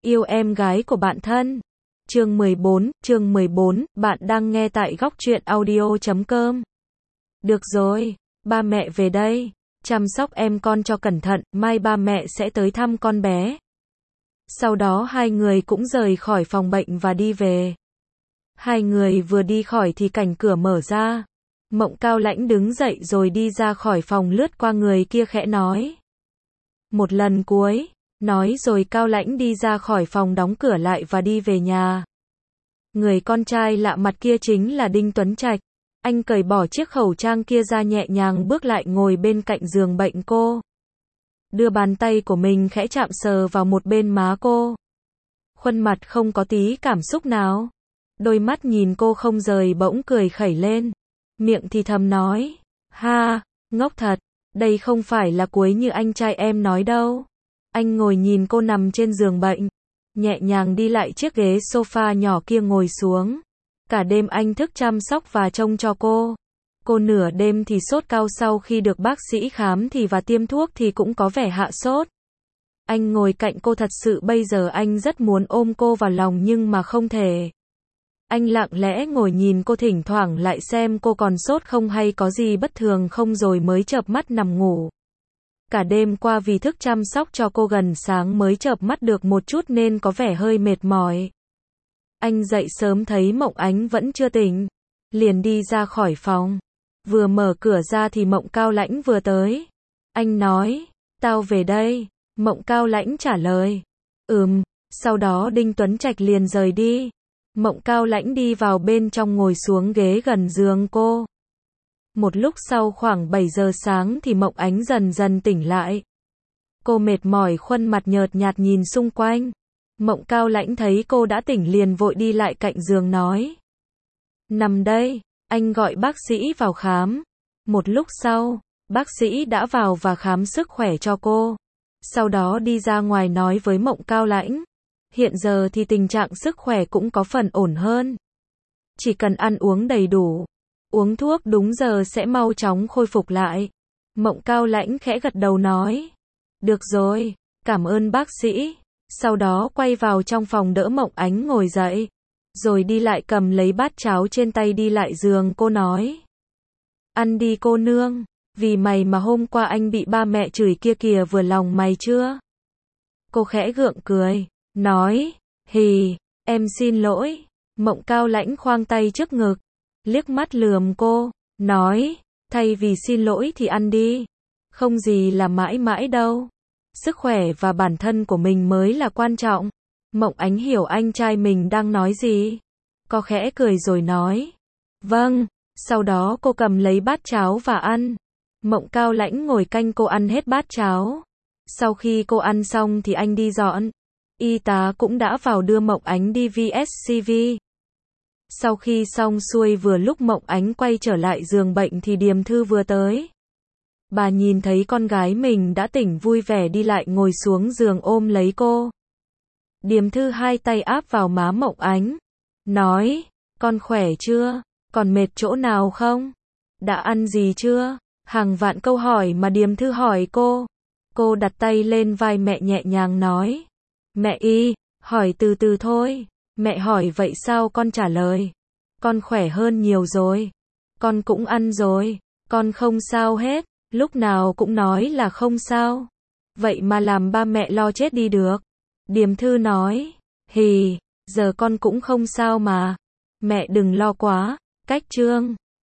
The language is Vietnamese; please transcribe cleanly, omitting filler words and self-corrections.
Yêu em gái của bạn thân. Chương 14, bạn đang nghe tại góc truyện audio.com. Được rồi, ba mẹ về đây, chăm sóc em con cho cẩn thận, mai ba mẹ sẽ tới thăm con bé. Sau đó hai người cũng rời khỏi phòng bệnh và đi về. Hai người vừa đi khỏi thì cảnh cửa mở ra. Mộng Cao Lãnh đứng dậy rồi đi ra khỏi phòng, lướt qua người kia khẽ nói. Một lần cuối, nói rồi Cao Lãnh đi ra khỏi phòng, đóng cửa lại và đi về nhà. Người con trai lạ mặt kia chính là Đinh Tuấn Trạch. Anh cởi bỏ chiếc khẩu trang kia ra, nhẹ nhàng bước lại ngồi bên cạnh giường bệnh cô. Đưa bàn tay của mình khẽ chạm sờ vào một bên má cô. Khuôn mặt không có tí cảm xúc nào. Đôi mắt nhìn cô không rời, bỗng cười khẩy lên. Miệng thì thầm nói. Ha, ngốc thật, đây không phải là cuối như anh trai em nói đâu. Anh ngồi nhìn cô nằm trên giường bệnh. Nhẹ nhàng đi lại chiếc ghế sofa nhỏ kia ngồi xuống. Cả đêm anh thức chăm sóc và trông cho cô. Cô nửa đêm thì sốt cao, sau khi được bác sĩ khám thì và tiêm thuốc thì cũng có vẻ hạ sốt. Anh ngồi cạnh cô, thật sự bây giờ anh rất muốn ôm cô vào lòng nhưng mà không thể. Anh lặng lẽ ngồi nhìn cô, thỉnh thoảng lại xem cô còn sốt không hay có gì bất thường không, rồi mới chợp mắt nằm ngủ. Cả đêm qua vì thức chăm sóc cho cô, gần sáng mới chợp mắt được một chút nên có vẻ hơi mệt mỏi. Anh dậy sớm thấy Mộng Ánh vẫn chưa tỉnh, liền đi ra khỏi phòng. Vừa mở cửa ra thì Mộng Cao Lãnh vừa tới. Anh nói, tao về đây. Mộng Cao Lãnh trả lời, sau đó Đinh Tuấn Trạch liền rời đi. Mộng Cao Lãnh đi vào bên trong, ngồi xuống ghế gần giường cô. Một lúc sau, khoảng 7 giờ sáng thì Mộng Ánh dần dần tỉnh lại. Cô mệt mỏi, khuôn mặt nhợt nhạt nhìn xung quanh. Mộng Cao Lãnh thấy cô đã tỉnh liền vội đi lại cạnh giường nói. Nằm đây, anh gọi bác sĩ vào khám. Một lúc sau, bác sĩ đã vào và khám sức khỏe cho cô. Sau đó đi ra ngoài nói với Mộng Cao Lãnh. Hiện giờ thì tình trạng sức khỏe cũng có phần ổn hơn. Chỉ cần ăn uống đầy đủ, uống thuốc đúng giờ sẽ mau chóng khôi phục lại. Mộng Cao Lãnh khẽ gật đầu nói. Được rồi, cảm ơn bác sĩ. Sau đó quay vào trong phòng đỡ Mộng Ánh ngồi dậy. Rồi đi lại cầm lấy bát cháo trên tay đi lại giường cô nói. Ăn đi cô nương, vì mày mà hôm qua anh bị ba mẹ chửi kia kìa, vừa lòng mày chưa? Cô khẽ gượng cười, nói. Hì, em xin lỗi. Mộng Cao Lãnh khoang tay trước ngực, liếc mắt lườm cô, nói. Thay vì xin lỗi thì ăn đi. Không gì là mãi mãi đâu. Sức khỏe và bản thân của mình mới là quan trọng. Mộng Ánh hiểu anh trai mình đang nói gì. Cô khẽ cười rồi nói. Vâng. Sau đó cô cầm lấy bát cháo và ăn. Mộng Cao Lãnh ngồi canh cô ăn hết bát cháo. Sau khi cô ăn xong thì anh đi dọn. Y tá cũng đã vào đưa Mộng Ánh đi VSCV. Sau khi xong xuôi, vừa lúc Mộng Ánh quay trở lại giường bệnh thì Điềm Thư vừa tới. Bà nhìn thấy con gái mình đã tỉnh, vui vẻ đi lại ngồi xuống giường ôm lấy cô. Điềm Thư hai tay áp vào má Mộng Ánh, nói, con khỏe chưa? Còn mệt chỗ nào không? Đã ăn gì chưa? Hàng vạn câu hỏi mà Điềm Thư hỏi cô. Cô đặt tay lên vai mẹ nhẹ nhàng nói. Mẹ y, hỏi từ từ thôi. Mẹ hỏi vậy sao con trả lời? Con khỏe hơn nhiều rồi. Con cũng ăn rồi. Con không sao hết. Lúc nào cũng nói là không sao. Vậy mà làm ba mẹ lo chết đi được. Điềm Thư nói. Hì, giờ con cũng không sao mà. Mẹ đừng lo quá. Cách chương